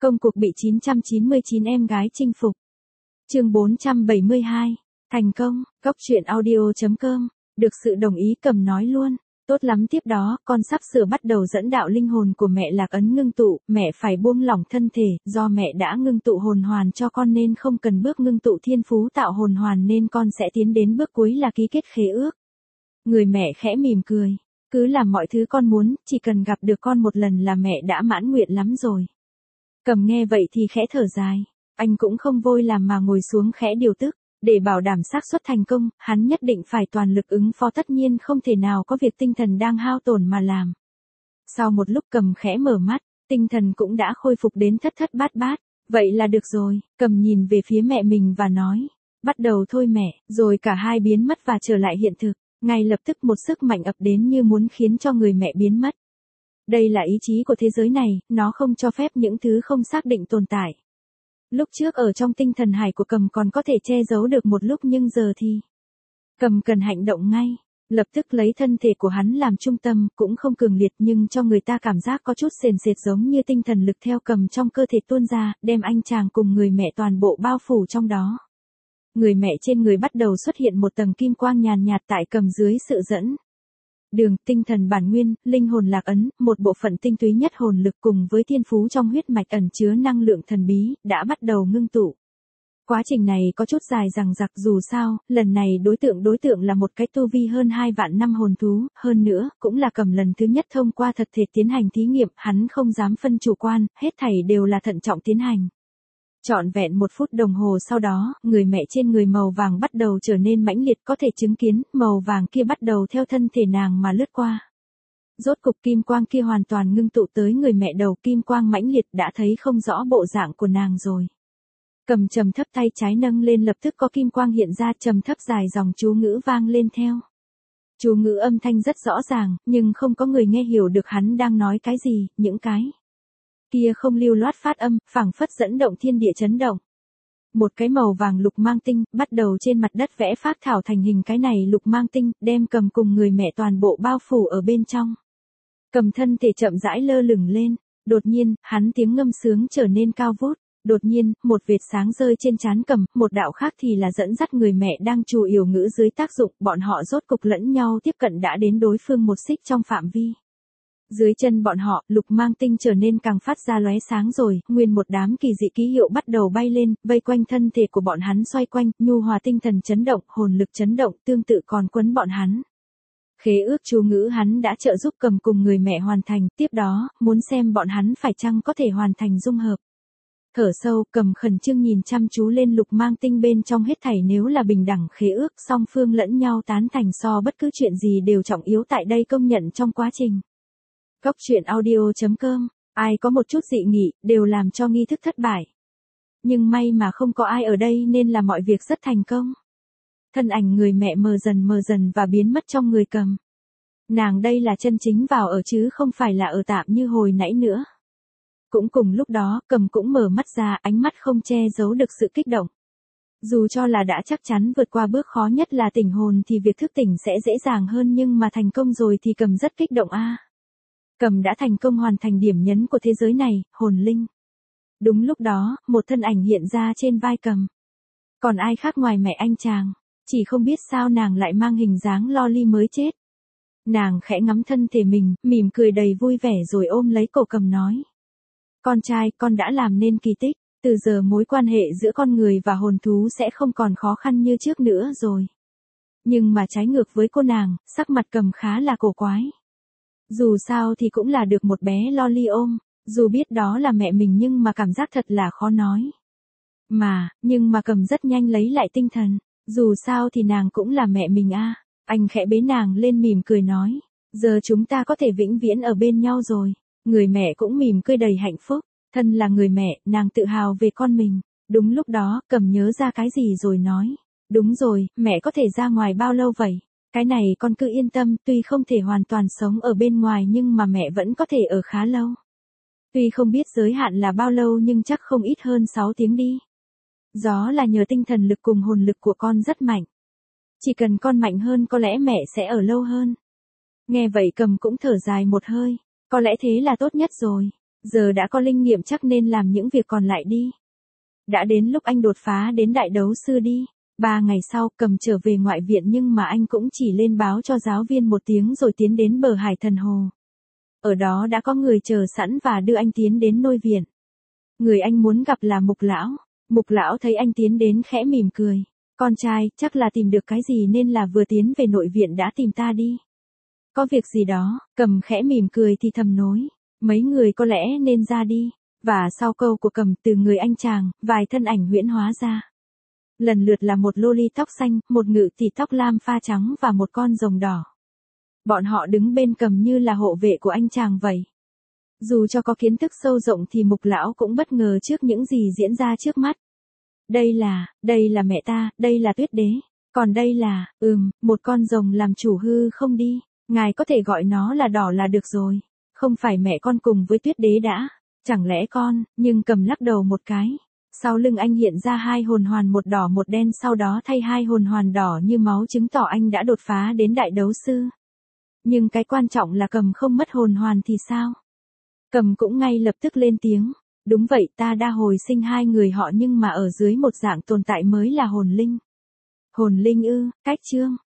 Công cuộc bị 999 em gái chinh phục. Chương 472. Thành công. Góc truyện audio.com. Được sự đồng ý Cầm nói luôn. Tốt lắm, tiếp đó, con sắp sửa bắt đầu dẫn đạo linh hồn của mẹ lạc ấn ngưng tụ, mẹ phải buông lỏng thân thể, do mẹ đã ngưng tụ hồn hoàn cho con nên không cần bước ngưng tụ thiên phú tạo hồn hoàn nên con sẽ tiến đến bước cuối là ký kết khế ước. Người mẹ khẽ mỉm cười. Cứ làm mọi thứ con muốn, chỉ cần gặp được con một lần là mẹ đã mãn nguyện lắm rồi. Cầm nghe vậy thì khẽ thở dài. Anh cũng không vội làm mà ngồi xuống khẽ điều tức. Để bảo đảm xác suất thành công, hắn nhất định phải toàn lực ứng phó, tất nhiên không thể nào có việc tinh thần đang hao tổn mà làm. Sau một lúc Cầm khẽ mở mắt, tinh thần cũng đã khôi phục đến thất thất bát bát. Vậy là được rồi, Cầm nhìn về phía mẹ mình và nói. Bắt đầu thôi mẹ, rồi cả hai biến mất và trở lại hiện thực. Ngay lập tức một sức mạnh ập đến như muốn khiến cho người mẹ biến mất. Đây là ý chí của thế giới này, nó không cho phép những thứ không xác định tồn tại. Lúc trước ở trong tinh thần hải của Cầm còn có thể che giấu được một lúc, nhưng giờ thì Cầm cần hành động ngay. Lập tức lấy thân thể của hắn làm trung tâm, cũng không cường liệt nhưng cho người ta cảm giác có chút sền sệt, giống như tinh thần lực theo Cầm trong cơ thể tuôn ra, đem anh chàng cùng người mẹ toàn bộ bao phủ trong đó. Người mẹ trên người bắt đầu xuất hiện một tầng kim quang nhàn nhạt tại Cầm dưới sự dẫn đường, tinh thần bản nguyên, linh hồn lạc ấn, một bộ phận tinh túy nhất hồn lực cùng với thiên phú trong huyết mạch ẩn chứa năng lượng thần bí, đã bắt đầu ngưng tụ. Quá trình này có chút dài dằng dặc, dù sao, lần này đối tượng là một cái tu vi hơn 2 vạn năm hồn thú, hơn nữa, cũng là Cầm lần thứ nhất thông qua thật thể tiến hành thí nghiệm, hắn không dám phân chủ quan, hết thảy đều là thận trọng tiến hành. Trọn vẹn 1 phút đồng hồ sau đó, người mẹ trên người màu vàng bắt đầu trở nên mãnh liệt, có thể chứng kiến, màu vàng kia bắt đầu theo thân thể nàng mà lướt qua. Rốt cục kim quang kia hoàn toàn ngưng tụ tới người mẹ, đầu kim quang mãnh liệt đã thấy không rõ bộ dạng của nàng rồi. Cầm trầm thấp tay trái nâng lên, lập tức có kim quang hiện ra, trầm thấp dài dòng chú ngữ vang lên theo. Chú ngữ âm thanh rất rõ ràng, nhưng không có người nghe hiểu được hắn đang nói cái gì, những cái kia không lưu loát phát âm, phảng phất dẫn động thiên địa chấn động. Một cái màu vàng lục mang tinh, bắt đầu trên mặt đất vẽ phác thảo thành hình, cái này lục mang tinh, đem Cầm cùng người mẹ toàn bộ bao phủ ở bên trong. Cầm thân thể chậm rãi lơ lửng lên, đột nhiên, hắn tiếng ngâm sướng trở nên cao vút. Đột nhiên, một vệt sáng rơi trên trán Cầm, một đạo khác thì là dẫn dắt người mẹ đang trù yểu ngữ dưới tác dụng, bọn họ rốt cục lẫn nhau tiếp cận đã đến đối phương một xích trong phạm vi. Dưới chân bọn họ, lục mang tinh trở nên càng phát ra lóe sáng rồi, nguyên một đám kỳ dị ký hiệu bắt đầu bay lên, vây quanh thân thể của bọn hắn xoay quanh, nhu hòa tinh thần chấn động, hồn lực chấn động, tương tự còn quấn bọn hắn. Khế ước chú ngữ hắn đã trợ giúp Cầm cùng người mẹ hoàn thành, tiếp đó, muốn xem bọn hắn phải chăng có thể hoàn thành dung hợp. Thở sâu, Cầm khẩn trương nhìn chăm chú lên lục mang tinh bên trong, hết thảy nếu là bình đẳng khế ước, song phương lẫn nhau tán thành, so bất cứ chuyện gì đều trọng yếu tại đây công nhận trong quá trình. Góc truyện audio.com. Ai có một chút dị nghị, đều làm cho nghi thức thất bại. Nhưng may mà không có ai ở đây nên là mọi việc rất thành công. Thân ảnh người mẹ mờ dần và biến mất trong người Cầm. Nàng đây là chân chính vào ở chứ không phải là ở tạm như hồi nãy nữa. Cũng cùng lúc đó, Cầm cũng mở mắt ra, ánh mắt không che giấu được sự kích động. Dù cho là đã chắc chắn vượt qua bước khó nhất là tỉnh hồn thì việc thức tỉnh sẽ dễ dàng hơn, nhưng mà thành công rồi thì Cầm rất kích động a. Cầm đã thành công hoàn thành điểm nhấn của thế giới này, hồn linh. Đúng lúc đó, một thân ảnh hiện ra trên vai Cầm. Còn ai khác ngoài mẹ anh chàng, chỉ không biết sao nàng lại mang hình dáng loli mới chết. Nàng khẽ ngắm thân thể mình, mỉm cười đầy vui vẻ rồi ôm lấy cổ Cầm nói. Con trai, con đã làm nên kỳ tích, từ giờ mối quan hệ giữa con người và hồn thú sẽ không còn khó khăn như trước nữa rồi. Nhưng mà trái ngược với cô nàng, sắc mặt Cầm khá là cổ quái. Dù sao thì cũng là được một bé loli ôm, dù biết đó là mẹ mình nhưng mà cảm giác thật là khó nói. Nhưng mà Cầm rất nhanh lấy lại tinh thần, dù sao thì nàng cũng là mẹ mình a. Anh khẽ bế nàng lên mỉm cười nói, giờ chúng ta có thể vĩnh viễn ở bên nhau rồi. Người mẹ cũng mỉm cười đầy hạnh phúc, thân là người mẹ, nàng tự hào về con mình. Đúng lúc đó, Cầm nhớ ra cái gì rồi nói, đúng rồi, mẹ có thể ra ngoài bao lâu vậy? Cái này con cứ yên tâm, tuy không thể hoàn toàn sống ở bên ngoài nhưng mà mẹ vẫn có thể ở khá lâu. Tuy không biết giới hạn là bao lâu nhưng chắc không ít hơn 6 tiếng đi. Đó là nhờ tinh thần lực cùng hồn lực của con rất mạnh. Chỉ cần con mạnh hơn có lẽ mẹ sẽ ở lâu hơn. Nghe vậy Cầm cũng thở dài một hơi, có lẽ thế là tốt nhất rồi. Giờ đã có linh nghiệm chắc nên làm những việc còn lại đi. Đã đến lúc anh đột phá đến đại đấu sư đi. 3 ngày sau, Cầm trở về ngoại viện nhưng mà anh cũng chỉ lên báo cho giáo viên một tiếng rồi tiến đến bờ Hải Thần Hồ. Ở đó đã có người chờ sẵn và đưa anh tiến đến nôi viện. Người anh muốn gặp là Mục Lão. Mục Lão thấy anh tiến đến khẽ mỉm cười. Con trai, chắc là tìm được cái gì nên là vừa tiến về nội viện đã tìm ta đi. Có việc gì đó, Cầm khẽ mỉm cười thì thầm nói. Mấy người có lẽ nên ra đi. Và sau câu của Cầm từ người anh chàng, vài thân ảnh huyễn hóa ra. Lần lượt là một lô ly tóc xanh, một ngự tỷ tóc lam pha trắng và một con rồng đỏ. Bọn họ đứng bên Cầm như là hộ vệ của anh chàng vậy. Dù cho có kiến thức sâu rộng thì Mục Lão cũng bất ngờ trước những gì diễn ra trước mắt. Đây là mẹ ta, đây là Tuyết Đế. Còn đây là, một con rồng làm chủ hư không đi. Ngài có thể gọi nó là đỏ là được rồi. Không phải mẹ con cùng với Tuyết Đế đã. Chẳng lẽ con, nhưng Cầm lắc đầu một cái. Sau lưng anh hiện ra 2 hồn hoàn một đỏ một đen, sau đó thay 2 hồn hoàn đỏ như máu chứng tỏ anh đã đột phá đến đại đấu sư. Nhưng cái quan trọng là Cầm không mất hồn hoàn thì sao? Cầm cũng ngay lập tức lên tiếng. Đúng vậy, ta đã hồi sinh 2 người họ nhưng mà ở dưới một dạng tồn tại mới là hồn linh. Hồn linh ư, cách chương.